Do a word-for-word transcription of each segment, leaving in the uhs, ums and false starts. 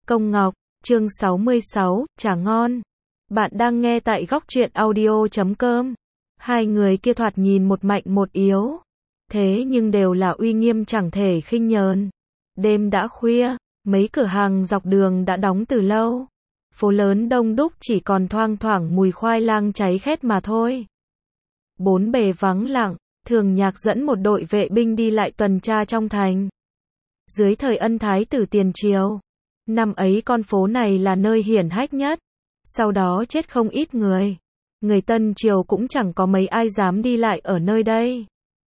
Công Ngọc, chương sáu mươi sáu, trà ngon. Bạn đang nghe tại góc truyện audio chấm com. Hai người kia thoạt nhìn một mạnh một yếu. Thế nhưng đều là uy nghiêm chẳng thể khinh nhờn. Đêm đã khuya, mấy cửa hàng dọc đường đã đóng từ lâu. Phố lớn đông đúc chỉ còn thoang thoảng mùi khoai lang cháy khét mà thôi. Bốn bề vắng lặng, Thường Nhạc dẫn một đội vệ binh đi lại tuần tra trong thành. Dưới thời Ân Thái tử tiền triều, năm ấy con phố này là nơi hiển hách nhất. Sau đó chết không ít người. Người Tân triều cũng chẳng có mấy ai dám đi lại ở nơi đây.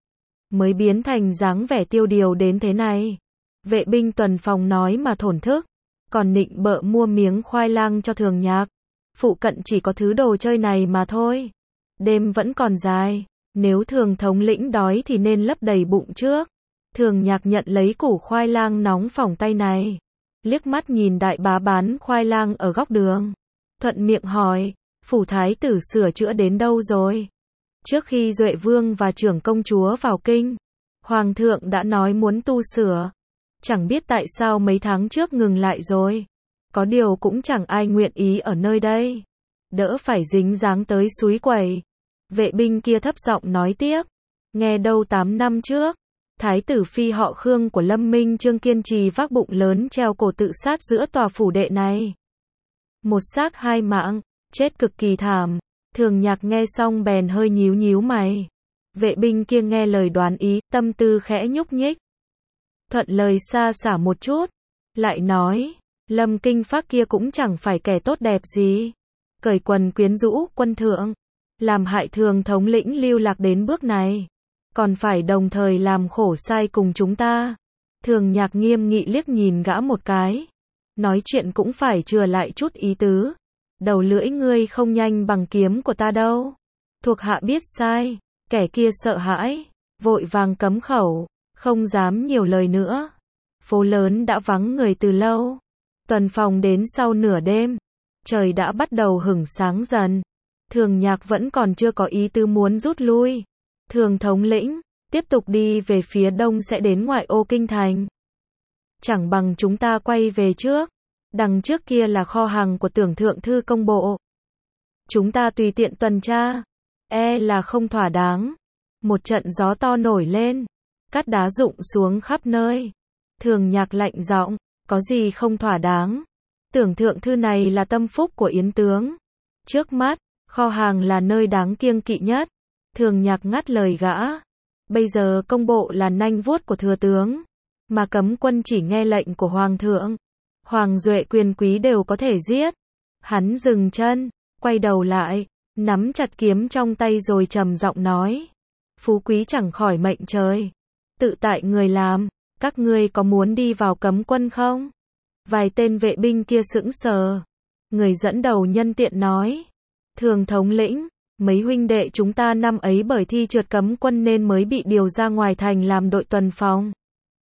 Mới biến thành dáng vẻ tiêu điều đến thế này. Vệ binh tuần phòng nói mà thổn thức. Còn nịnh bợ mua miếng khoai lang cho Thường Nhạc. Phụ cận chỉ có thứ đồ chơi này mà thôi. Đêm vẫn còn dài. Nếu Thường thống lĩnh đói thì nên lấp đầy bụng trước. Thường Nhạc nhận lấy củ khoai lang nóng phỏng tay này. Liếc mắt nhìn đại bá bán khoai lang ở góc đường. Thuận miệng hỏi, phủ thái tử sửa chữa đến đâu rồi? Trước khi Duệ Vương và trưởng công chúa vào kinh, Hoàng thượng đã nói muốn tu sửa. Chẳng biết tại sao mấy tháng trước ngừng lại rồi. Có điều cũng chẳng ai nguyện ý ở nơi đây. Đỡ phải dính dáng tới súi quẩy. Vệ binh kia thấp giọng nói tiếp. Nghe đâu tám năm trước, Thái tử phi họ Khương của Lâm Minh Chương kiên trì vác bụng lớn treo cổ tự sát giữa tòa phủ đệ này. Một xác hai mạng, chết cực kỳ thảm. Thường Nhạc nghe xong bèn hơi nhíu nhíu mày. Vệ binh kia nghe lời đoán ý, tâm tư khẽ nhúc nhích. Thuận lời xa xả một chút, lại nói, Lâm Kinh Phác kia cũng chẳng phải kẻ tốt đẹp gì. Cởi quần quyến rũ quân thượng, làm hại Thường thống lĩnh lưu lạc đến bước này. Còn phải đồng thời làm khổ sai cùng chúng ta. Thường Nhạc nghiêm nghị liếc nhìn gã một cái. Nói chuyện cũng phải chừa lại chút ý tứ. Đầu lưỡi ngươi không nhanh bằng kiếm của ta đâu. Thuộc hạ biết sai. Kẻ kia sợ hãi, vội vàng cấm khẩu, không dám nhiều lời nữa. Phố lớn đã vắng người từ lâu. Tuần phòng đến sau nửa đêm. Trời đã bắt đầu hửng sáng dần. Thường Nhạc vẫn còn chưa có ý tứ muốn rút lui. Thường thống lĩnh, tiếp tục đi về phía đông sẽ đến ngoại ô kinh thành. Chẳng bằng chúng ta quay về trước. Đằng trước kia là kho hàng của Tưởng thượng thư công bộ. Chúng ta tùy tiện tuần tra. E là không thỏa đáng. Một trận gió to nổi lên. Cát đá rụng xuống khắp nơi. Thường Nhạc lạnh giọng, có gì không thỏa đáng. Tưởng thượng thư này là tâm phúc của Yến tướng. Trước mắt, kho hàng là nơi đáng kiêng kỵ nhất. Thường Nhạc ngắt lời gã. Bây giờ công bộ là nanh vuốt của thừa tướng. Mà cấm quân chỉ nghe lệnh của Hoàng thượng. Hoàng duệ quyền quý đều có thể giết. Hắn dừng chân, quay đầu lại, nắm chặt kiếm trong tay rồi trầm giọng nói. Phú quý chẳng khỏi mệnh trời. Tự tại người làm, các ngươi có muốn đi vào cấm quân không? Vài tên vệ binh kia sững sờ. Người dẫn đầu nhân tiện nói. Thường thống lĩnh, mấy huynh đệ chúng ta năm ấy bởi thi trượt cấm quân nên mới bị điều ra ngoài thành làm đội tuần phòng.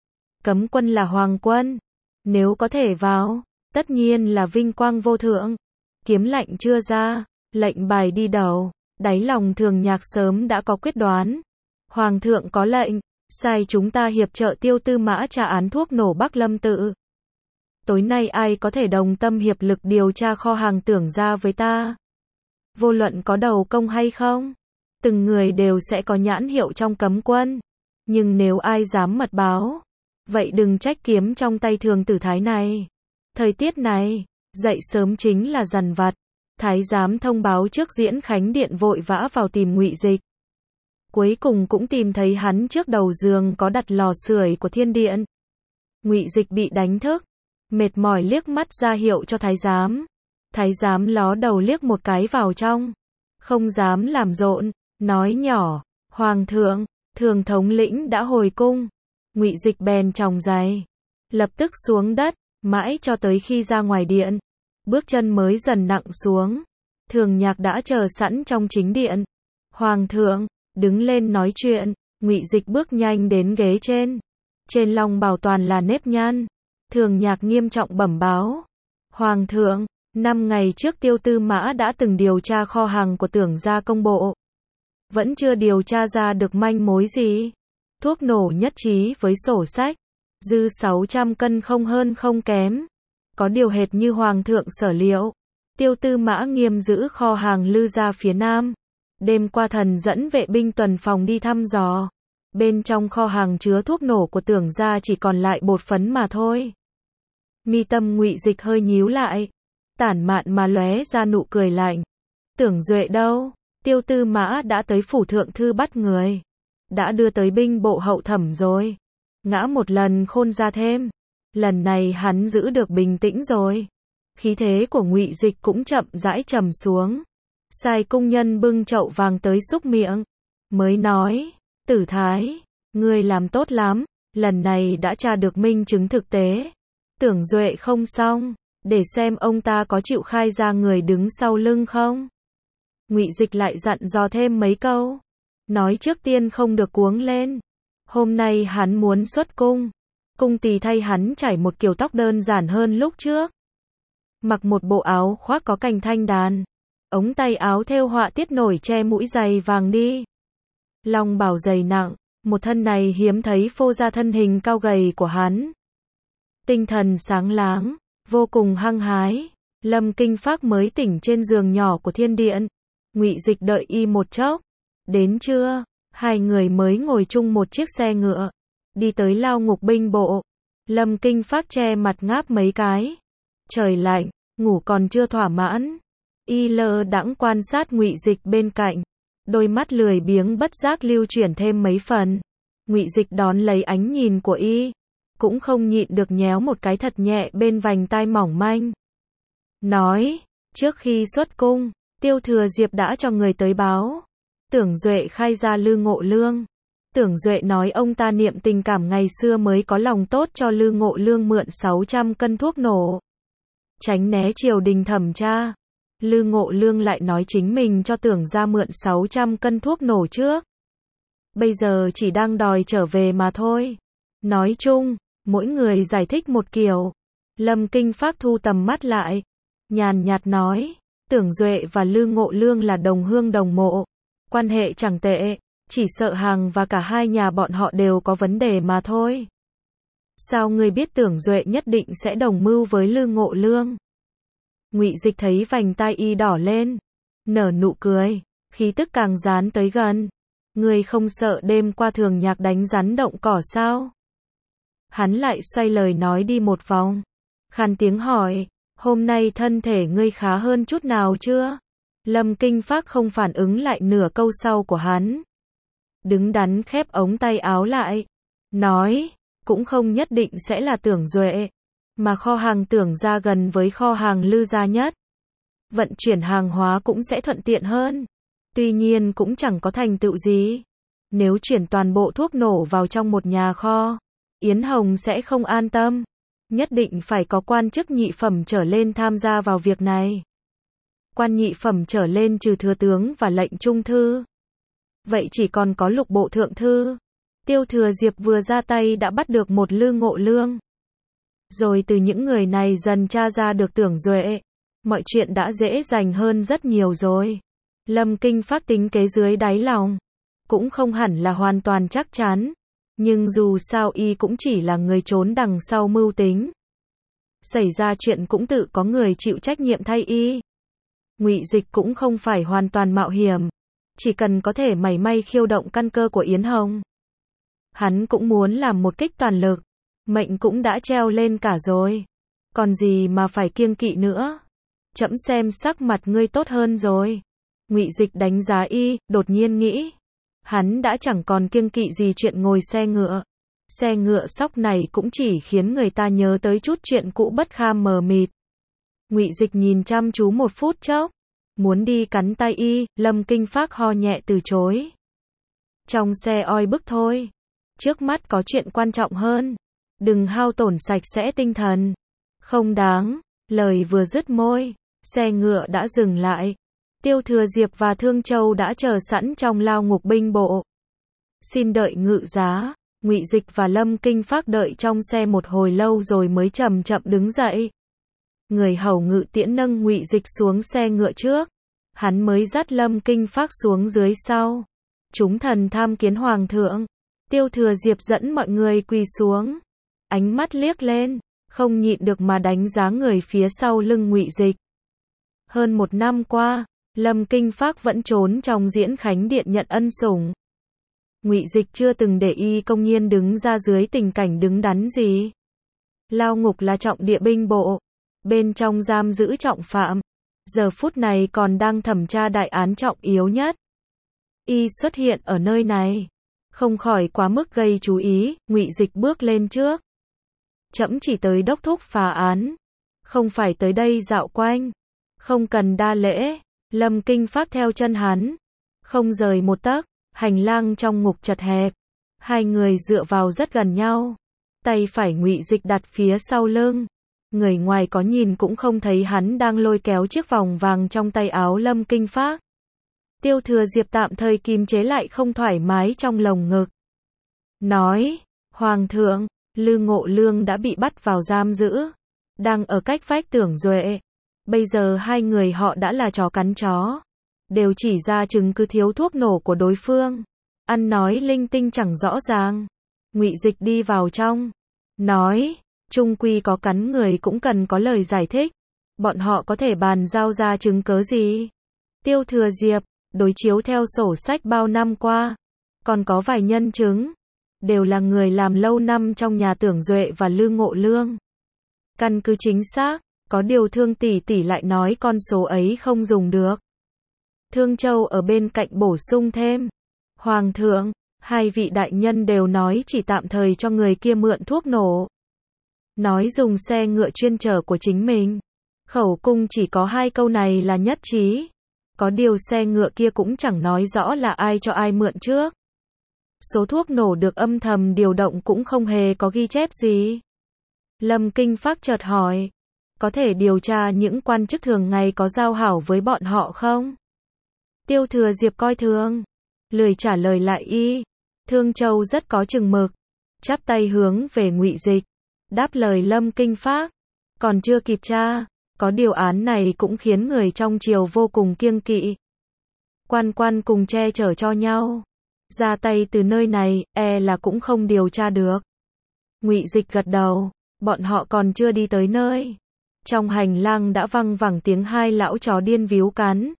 Cấm quân là hoàng quân. Nếu có thể vào, tất nhiên là vinh quang vô thượng. Kiếm lạnh chưa ra, lệnh bài đi đầu, đáy lòng Thường Nhạc sớm đã có quyết đoán. Hoàng thượng có lệnh, sai chúng ta hiệp trợ Tiêu Tư Mã tra án thuốc nổ Bắc Lâm Tự. Tối nay ai có thể đồng tâm hiệp lực điều tra kho hàng Tưởng gia với ta? Vô luận có đầu công hay không, từng người đều sẽ có nhãn hiệu trong cấm quân. Nhưng nếu ai dám mật báo, vậy đừng trách kiếm trong tay Thường tử thái này. Thời tiết này, dậy sớm chính là dằn vặt. Thái giám thông báo trước Diễn Khánh Điện vội vã vào tìm Ngụy Dịch. Cuối cùng cũng tìm thấy hắn trước đầu giường có đặt lò sưởi của Thiên Điện. Ngụy Dịch bị đánh thức, mệt mỏi liếc mắt ra hiệu cho thái giám. Thái giám ló đầu liếc một cái vào trong, không dám làm rộn, nói nhỏ, Hoàng thượng, Thường thống lĩnh đã hồi cung. Ngụy Dịch bèn chòng giày, lập tức xuống đất, mãi cho tới khi ra ngoài điện, bước chân mới dần nặng xuống. Thường Nhạc đã chờ sẵn trong chính điện. Hoàng thượng, đứng lên nói chuyện. Ngụy Dịch bước nhanh đến ghế trên. Trên long bào toàn là nếp nhăn. Thường Nhạc nghiêm trọng bẩm báo. Hoàng thượng, năm ngày trước Tiêu Tư Mã đã từng điều tra kho hàng của Tưởng gia công bộ. Vẫn chưa điều tra ra được manh mối gì. Thuốc nổ nhất trí với sổ sách. Dư sáu trăm cân không hơn không kém. Có điều hệt như hoàng thượng sở liệu, Tiêu Tư Mã nghiêm giữ kho hàng Lư gia phía nam. Đêm qua thần dẫn vệ binh tuần phòng đi thăm dò. Bên trong kho hàng chứa thuốc nổ của Tưởng gia chỉ còn lại bột phấn mà thôi. Mi tâm Ngụy Dịch hơi nhíu lại, tản mạn mà lóe ra nụ cười lạnh. Tưởng Duệ đâu? Tiêu Tư Mã đã tới phủ thượng thư bắt người, đã đưa tới binh bộ hậu thẩm rồi. Ngã một lần khôn ra thêm, lần này hắn giữ được bình tĩnh rồi. Khí thế của Ngụy Dịch cũng chậm rãi trầm xuống. Sai cung nhân bưng chậu vàng tới xúc miệng, mới nói, Tử Thái, ngươi làm tốt lắm, lần này đã tra được minh chứng thực tế. Tưởng Duệ không xong, để xem ông ta có chịu khai ra người đứng sau lưng không. Ngụy Dịch lại dặn dò thêm mấy câu, nói trước tiên không được cuống lên. Hôm nay hắn muốn xuất cung, cung tỳ thay hắn trải một kiểu tóc đơn giản hơn lúc trước. Mặc một bộ áo khoác có cành thanh đàn, ống tay áo thêu họa tiết nổi che mũi giày vàng đi. Long bào dày nặng, một thân này hiếm thấy phô ra thân hình cao gầy của hắn. Tinh thần sáng láng, vô cùng hăng hái. Lâm Kinh Phác mới tỉnh trên giường nhỏ của thiên điện. Ngụy Dịch đợi y một chốc. Đến trưa, hai người mới ngồi chung một chiếc xe ngựa, đi tới lao ngục binh bộ. Lâm Kinh Phác che mặt ngáp mấy cái. Trời lạnh, ngủ còn chưa thỏa mãn. Y lơ đãng quan sát Ngụy Dịch bên cạnh, đôi mắt lười biếng bất giác lưu chuyển thêm mấy phần. Ngụy Dịch đón lấy ánh nhìn của y, cũng không nhịn được nhéo một cái thật nhẹ bên vành tai mỏng manh. Nói, trước khi xuất cung, Tiêu Thừa Diệp đã cho người tới báo. Tưởng Duệ khai ra Lư Ngộ Lương. Tưởng Duệ nói ông ta niệm tình cảm ngày xưa mới có lòng tốt cho Lư Ngộ Lương mượn sáu trăm cân thuốc nổ, tránh né triều đình thẩm tra. Lư Ngộ Lương lại nói chính mình cho Tưởng gia mượn sáu trăm cân thuốc nổ trước. Bây giờ chỉ đang đòi trở về mà thôi. Nói chung, mỗi người giải thích một kiểu. Lâm Kinh Phác thu tầm mắt lại, nhàn nhạt nói, Tưởng Duệ và Lư Ngộ Lương là đồng hương đồng mộ, quan hệ chẳng tệ, chỉ sợ Hàng và cả hai nhà bọn họ đều có vấn đề mà thôi. Sao ngươi biết Tưởng Duệ nhất định sẽ đồng mưu với Lư Ngộ Lương? Ngụy Dịch thấy vành tai y đỏ lên, nở nụ cười, khí tức càng dán tới gần. Ngươi không sợ đêm qua Thường Nhạc đánh rắn động cỏ sao? Hắn lại xoay lời nói đi một vòng, khàn tiếng hỏi, hôm nay thân thể ngươi khá hơn chút nào chưa? Lâm Kinh Phác không phản ứng lại nửa câu sau của hắn, đứng đắn khép ống tay áo lại, nói, cũng không nhất định sẽ là Tưởng Duệ, mà kho hàng Tưởng gia gần với kho hàng Lư gia nhất, vận chuyển hàng hóa cũng sẽ thuận tiện hơn. Tuy nhiên cũng chẳng có thành tựu gì. Nếu chuyển toàn bộ thuốc nổ vào trong một nhà kho, Yến Hồng sẽ không an tâm. Nhất định phải có quan chức nhị phẩm trở lên tham gia vào việc này. Quan nhị phẩm trở lên trừ thừa tướng và lệnh trung thư, vậy chỉ còn có lục bộ thượng thư. Tiêu Thừa Diệp vừa ra tay đã bắt được một Lư Ngộ Lương. Rồi từ những người này dần tra ra được Tưởng Duệ. Mọi chuyện đã dễ dàng hơn rất nhiều rồi. Lâm Kinh Phác tính kế dưới đáy lòng, cũng không hẳn là hoàn toàn chắc chắn, nhưng dù sao y cũng chỉ là người trốn đằng sau mưu tính. Xảy ra chuyện cũng tự có người chịu trách nhiệm thay y. Ngụy Dịch cũng không phải hoàn toàn mạo hiểm, chỉ cần có thể mảy may khiêu động căn cơ của Yến Hồng. Hắn cũng muốn làm một kích toàn lực, mệnh cũng đã treo lên cả rồi, còn gì mà phải kiêng kỵ nữa. Trẫm xem sắc mặt ngươi tốt hơn rồi. Ngụy Dịch đánh giá y, đột nhiên nghĩ, hắn đã chẳng còn kiêng kỵ gì chuyện ngồi xe ngựa. Xe ngựa sóc này cũng chỉ khiến người ta nhớ tới chút chuyện cũ bất kham mờ mịt. Ngụy Dịch nhìn chăm chú một phút chốc, muốn đi cắn tay y, Lâm Kinh Phác ho nhẹ từ chối. Trong xe oi bức thôi, trước mắt có chuyện quan trọng hơn, đừng hao tổn sạch sẽ tinh thần. Không đáng, lời vừa dứt môi, xe ngựa đã dừng lại. Tiêu Thừa Diệp và Thương Châu đã chờ sẵn trong lao ngục binh bộ. Xin đợi ngự giá. Ngụy Dịch và Lâm Kinh Phác đợi trong xe một hồi lâu rồi mới chậm chậm đứng dậy. Người hầu ngự tiễn nâng Ngụy Dịch xuống xe ngựa trước, hắn mới dắt Lâm Kinh Phác xuống dưới sau. Chúng thần tham kiến hoàng thượng. Tiêu Thừa Diệp dẫn mọi người quỳ xuống, ánh mắt liếc lên, không nhịn được mà đánh giá người phía sau lưng Ngụy Dịch. Hơn một năm qua, Lâm Kinh Phác vẫn trốn trong Diễn Khánh Điện nhận ân sủng. Ngụy Dịch chưa từng để y công nhiên đứng ra dưới tình cảnh đứng đắn gì. Lao ngục là trọng địa binh bộ, bên trong giam giữ trọng phạm, giờ phút này còn đang thẩm tra đại án trọng yếu nhất. Y xuất hiện ở nơi này, không khỏi quá mức gây chú ý. Ngụy Dịch bước lên trước. Trẫm chỉ tới đốc thúc phá án, không phải tới đây dạo quanh, không cần đa lễ. Lâm Kinh Phác theo chân hắn, không rời một tấc. Hành lang trong ngục chật hẹp, hai người dựa vào rất gần nhau, tay phải Ngụy Dịch đặt phía sau lưng. Người ngoài có nhìn cũng không thấy hắn đang lôi kéo chiếc vòng vàng trong tay áo Lâm Kinh Phác. Tiêu Thừa Diệp tạm thời kiềm chế lại không thoải mái trong lồng ngực. Nói, Hoàng thượng, Lư Ngộ Lương đã bị bắt vào giam giữ, đang ở cách vách Tưởng Duệ. Bây giờ hai người họ đã là chó cắn chó, đều chỉ ra chứng cứ thiếu thuốc nổ của đối phương. Ăn nói linh tinh chẳng rõ ràng. Ngụy Dịch đi vào trong, nói, chung quy có cắn người cũng cần có lời giải thích. Bọn họ có thể bàn giao ra chứng cứ gì? Tiêu Thừa Diệp, đối chiếu theo sổ sách bao năm qua, còn có vài nhân chứng, đều là người làm lâu năm trong nhà Tưởng Duệ và Lư Ngộ Lương. Căn cứ chính xác, có điều Thương tỷ tỷ lại nói con số ấy không dùng được. Thương Châu ở bên cạnh bổ sung thêm, Hoàng thượng, hai vị đại nhân đều nói chỉ tạm thời cho người kia mượn thuốc nổ. Nói dùng xe ngựa chuyên chở của chính mình. Khẩu cung chỉ có hai câu này là nhất trí. Có điều xe ngựa kia cũng chẳng nói rõ là ai cho ai mượn trước. Số thuốc nổ được âm thầm điều động cũng không hề có ghi chép gì. Lâm Kinh Phác chợt hỏi, có thể điều tra những quan chức thường ngày có giao hảo với bọn họ không? Tiêu Thừa Diệp coi thường, lười trả lời lại y. Thương Châu rất có chừng mực, chắp tay hướng về Ngụy Dịch, đáp lời Lâm Kinh Phác, còn chưa kịp tra, có điều án này cũng khiến người trong triều vô cùng kiêng kỵ. Quan quan cùng che chở cho nhau, ra tay từ nơi này, e là cũng không điều tra được. Ngụy Dịch gật đầu, bọn họ còn chưa đi tới nơi. Trong hành lang đã văng vẳng tiếng hai lão chó điên víu cắn,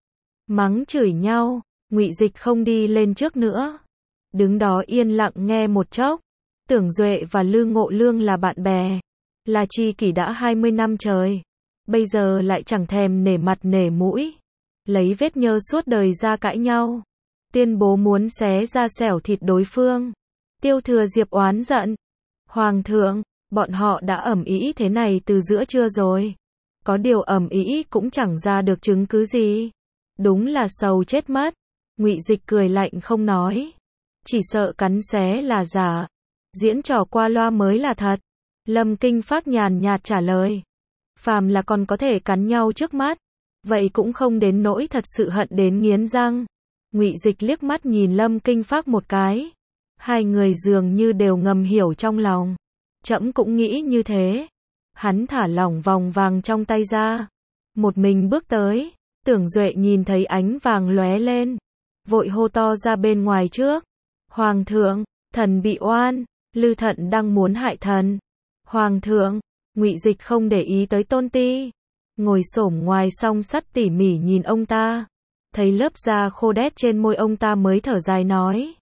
mắng chửi nhau. Ngụy Dịch không đi lên trước nữa, đứng đó yên lặng nghe một chốc. Tưởng Duệ và Lư Ngộ Lương là bạn bè, là tri kỷ đã hai mươi năm trời, bây giờ lại chẳng thèm nể mặt nể mũi, lấy vết nhơ suốt đời ra cãi nhau, tuyên bố muốn xé ra xẻo thịt đối phương. Tiêu Thừa Diệp oán giận, Hoàng thượng, bọn họ đã ầm ĩ thế này từ giữa trưa rồi, có điều ầm ĩ cũng chẳng ra được chứng cứ gì, đúng là sầu chết mất. Ngụy Dịch cười lạnh không nói, chỉ sợ cắn xé là giả, diễn trò qua loa mới là thật. Lâm Kinh Phác nhàn nhạt trả lời, phàm là còn có thể cắn nhau trước mắt, vậy cũng không đến nỗi thật sự hận đến nghiến răng. Ngụy Dịch liếc mắt nhìn Lâm Kinh Phác một cái, hai người dường như đều ngầm hiểu trong lòng, trẫm cũng nghĩ như thế. Hắn thả lỏng vòng vàng trong tay ra, một mình bước tới. Tưởng Duệ nhìn thấy ánh vàng lóe lên, vội hô to ra bên ngoài trước, Hoàng thượng, thần bị oan, Lư Thận đang muốn hại thần. Hoàng thượng, Ngụy Dịch không để ý tới Tôn Ti, ngồi xổm ngoài song sắt tỉ mỉ nhìn ông ta, thấy lớp da khô đét trên môi ông ta mới thở dài nói,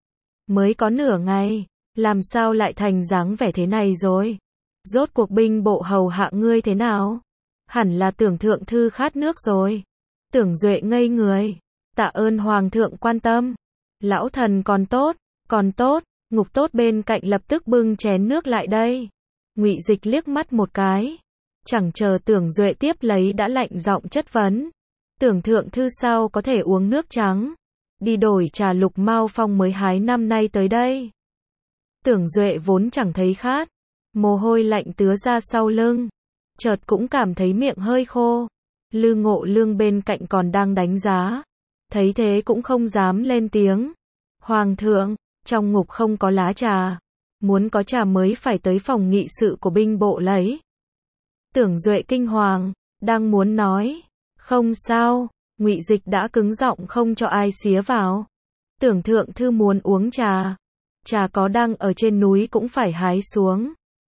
mới có nửa ngày, làm sao lại thành dáng vẻ thế này rồi? Rốt cuộc binh bộ hầu hạ ngươi thế nào? Hẳn là Tưởng thượng thư khát nước rồi. Tưởng Duệ ngây người, tạ ơn Hoàng thượng quan tâm, lão thần còn tốt, còn tốt. Ngục tốt bên cạnh lập tức bưng chén nước lại đây. Ngụy Dịch liếc mắt một cái, chẳng chờ Tưởng Duệ tiếp lấy đã lạnh giọng chất vấn, Tưởng thượng thư sao có thể uống nước trắng, đi đổi trà lục Mao Phong mới hái năm nay tới đây. Tưởng Duệ vốn chẳng thấy khát, mồ hôi lạnh tứa ra sau lưng, chợt cũng cảm thấy miệng hơi khô. Lư Ngộ Lương bên cạnh còn đang đánh giá, thấy thế cũng không dám lên tiếng. Hoàng thượng, trong ngục không có lá trà, muốn có trà mới phải tới phòng nghị sự của binh bộ lấy. Tưởng Duệ kinh hoàng, đang muốn nói, không sao, Ngụy Dịch đã cứng giọng không cho ai xía vào. Tưởng thượng thư muốn uống trà, trà có đang ở trên núi cũng phải hái xuống,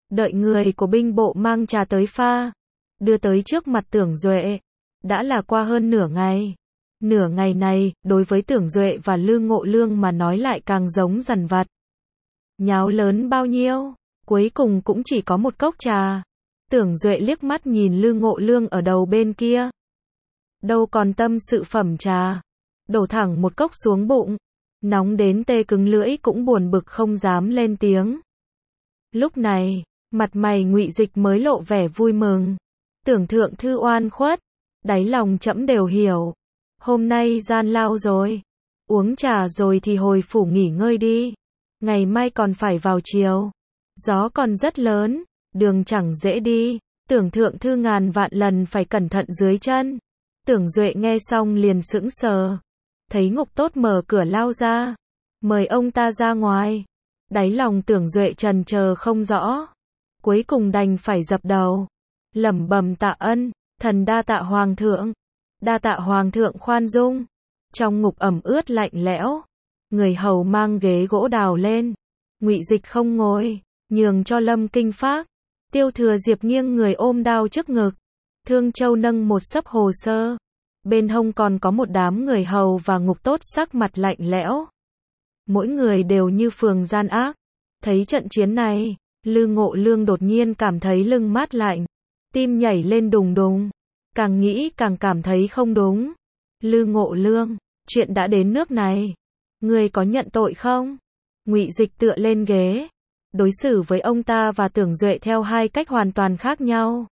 Đợi người của binh bộ mang trà tới pha, đưa tới trước mặt Tưởng Duệ. Đã là qua hơn nửa ngày. Nửa ngày này, đối với Tưởng Duệ và Lư Ngộ Lương mà nói lại càng giống dằn vặt. Nháo lớn bao nhiêu, cuối cùng cũng chỉ có một cốc trà. Tưởng Duệ liếc mắt nhìn Lư Ngộ Lương ở đầu bên kia. Đâu còn tâm sự phẩm trà. Đổ thẳng một cốc xuống bụng. Nóng đến tê cứng lưỡi cũng buồn bực không dám lên tiếng. Lúc này, mặt mày Ngụy Dịch mới lộ vẻ vui mừng. Tưởng thượng thư oan khuất, đáy lòng trẫm đều hiểu. Hôm nay gian lao rồi. Uống trà rồi thì hồi phủ nghỉ ngơi đi. Ngày mai còn phải vào chiều. Gió còn rất lớn, đường chẳng dễ đi. Tưởng thượng thư ngàn vạn lần phải cẩn thận dưới chân. Tưởng Duệ nghe xong liền sững sờ. Thấy Ngục Tốt mở cửa lao ra. Mời ông ta ra ngoài. Đáy lòng Tưởng Duệ trần chờ không rõ. Cuối cùng đành phải dập đầu. Lẩm bẩm tạ ân, thần đa tạ hoàng thượng. Đa tạ hoàng thượng khoan dung. Trong ngục ẩm ướt lạnh lẽo. Người hầu mang ghế gỗ đào lên. Ngụy Dịch không ngồi, nhường cho Lâm Kinh Phác. Tiêu Thừa Diệp nghiêng người ôm đao trước ngực. Thương Châu nâng một xấp hồ sơ. Bên hông còn có một đám người hầu và Ngục Tốt sắc mặt lạnh lẽo. Mỗi người đều như phường gian ác. Thấy trận chiến này, Lư Ngộ Lương đột nhiên cảm thấy lưng mát lạnh. Tim nhảy lên đùng đùng. Càng nghĩ càng cảm thấy không đúng. Lư Ngộ Lương, chuyện đã đến nước này. Ngươi có nhận tội không? Ngụy Dịch tựa lên ghế. Đối xử với ông ta và Tưởng Duệ theo hai cách hoàn toàn khác nhau.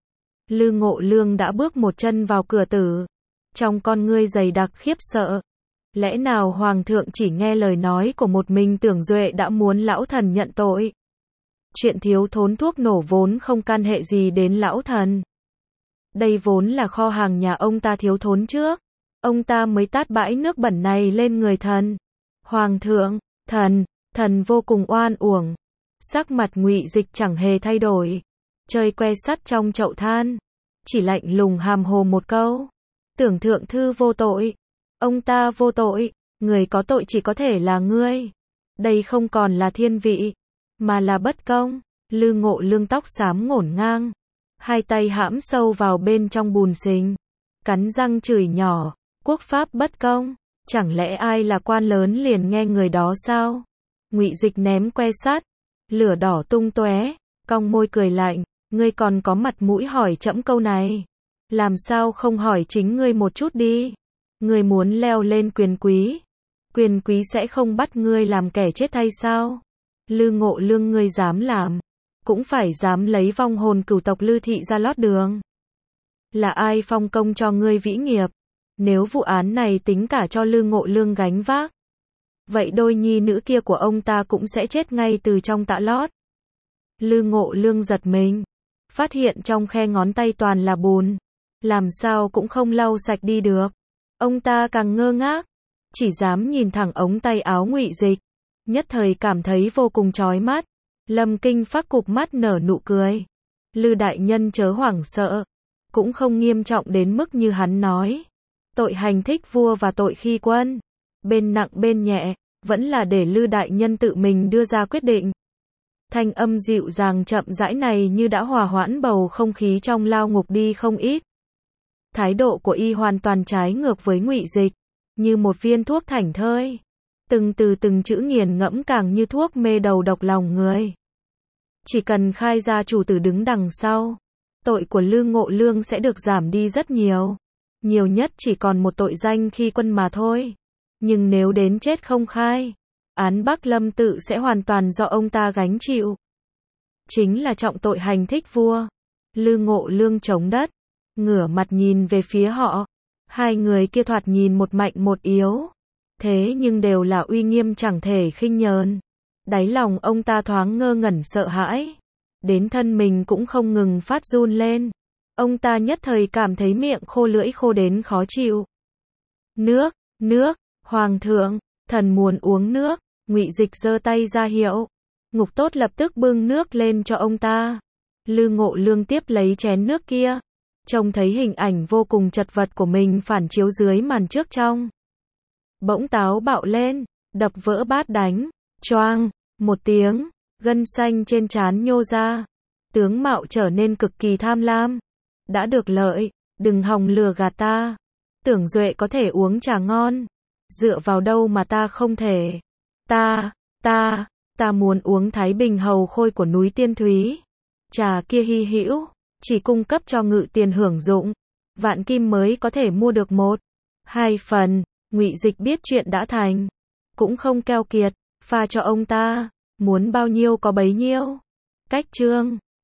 Lư Ngộ Lương đã bước một chân vào cửa tử. Trong con ngươi dày đặc khiếp sợ. Lẽ nào Hoàng thượng chỉ nghe lời nói của một mình Tưởng Duệ đã muốn lão thần nhận tội? Chuyện thiếu thốn thuốc nổ vốn không can hệ gì đến lão thần. Đây vốn là kho hàng nhà ông ta thiếu thốn trước. Ông ta mới tát bãi nước bẩn này lên người thần. Hoàng thượng, thần, thần vô cùng oan uổng. Sắc mặt Ngụy Dịch chẳng hề thay đổi. Chơi que sắt trong chậu than. Chỉ lạnh lùng hàm hồ một câu. Tưởng thượng thư vô tội. Ông ta vô tội. Người có tội chỉ có thể là ngươi. Đây không còn là thiên vị, mà là bất công. Lư Ngộ Lương tóc xám ngổn ngang. Hai tay hãm sâu vào bên trong bùn xình. Cắn răng chửi nhỏ. Quốc pháp bất công. Chẳng lẽ ai là quan lớn liền nghe người đó sao? Ngụy Dịch ném que sắt. Lửa đỏ tung tóe. Cong môi cười lạnh. Ngươi còn có mặt mũi hỏi trẫm câu này. Làm sao không hỏi chính ngươi một chút đi. Ngươi muốn leo lên quyền quý. Quyền quý sẽ không bắt ngươi làm kẻ chết hay sao? Lư Ngộ Lương ngươi dám làm. Cũng phải dám lấy vong hồn cửu tộc Lư thị ra lót đường. Là ai phong công cho ngươi vĩ nghiệp? Nếu vụ án này tính cả cho Lư Ngộ Lương gánh vác, vậy đôi nhi nữ kia của ông ta cũng sẽ chết ngay từ trong tạ lót. Lư Ngộ Lương giật mình. Phát hiện trong khe ngón tay toàn là bùn. Làm sao cũng không lau sạch đi được. Ông ta càng ngơ ngác. Chỉ dám nhìn thẳng ống tay áo Ngụy Dịch. Nhất thời cảm thấy vô cùng chói mắt. Lâm Kinh Phác cụp mắt nở nụ cười. Lư đại nhân chớ hoảng sợ. Cũng không nghiêm trọng đến mức như hắn nói. Tội hành thích vua và tội khi quân. Bên nặng bên nhẹ, vẫn là để Lư đại nhân tự mình đưa ra quyết định. Thanh âm dịu dàng chậm rãi này như đã hòa hoãn bầu không khí trong lao ngục đi không ít. Thái độ của y hoàn toàn trái ngược với Ngụy Dịch, như một viên thuốc thảnh thơi. Từng từ từng chữ nghiền ngẫm càng như thuốc mê đầu độc lòng người. Chỉ cần khai ra chủ tử đứng đằng sau, tội của Lư Ngộ Lương sẽ được giảm đi rất nhiều. Nhiều nhất chỉ còn một tội danh khi quân mà thôi. Nhưng nếu đến chết không khai, án Bắc Lâm tự sẽ hoàn toàn do ông ta gánh chịu. Chính là trọng tội hành thích vua. Lư Ngộ Lương chống đất, ngửa mặt nhìn về phía họ. Hai người kia thoạt nhìn một mạnh một yếu. Thế nhưng đều là uy nghiêm chẳng thể khinh nhờn. Đáy lòng ông ta thoáng ngơ ngẩn sợ hãi. Đến thân mình cũng không ngừng phát run lên. Ông ta nhất thời cảm thấy miệng khô lưỡi khô đến khó chịu. Nước, nước, Hoàng thượng, thần muốn uống nước. Ngụy Dịch giơ tay ra hiệu. Ngục Tốt lập tức bưng nước lên cho ông ta. Lư Ngộ Lương tiếp lấy chén nước kia. Trông thấy hình ảnh vô cùng chật vật của mình phản chiếu dưới màn trước trong. Bỗng táo bạo lên, đập vỡ bát đánh. Choang, một tiếng, gân xanh trên trán nhô ra. tướng mạo trở nên cực kỳ tham lam. Đã được lợi, đừng hòng lừa gạt ta. Tưởng Duệ có thể uống trà ngon. Dựa vào đâu mà ta không thể? Ta, ta, ta muốn uống Thái Bình hầu khôi của núi Tiên Thúy. Trà kia hy hữu, chỉ cung cấp cho ngự tiền hưởng dụng. Vạn kim mới có thể mua được một, hai phần. Ngụy Dịch biết chuyện đã thành, cũng không keo kiệt, pha cho ông ta, muốn bao nhiêu có bấy nhiêu. Cách chương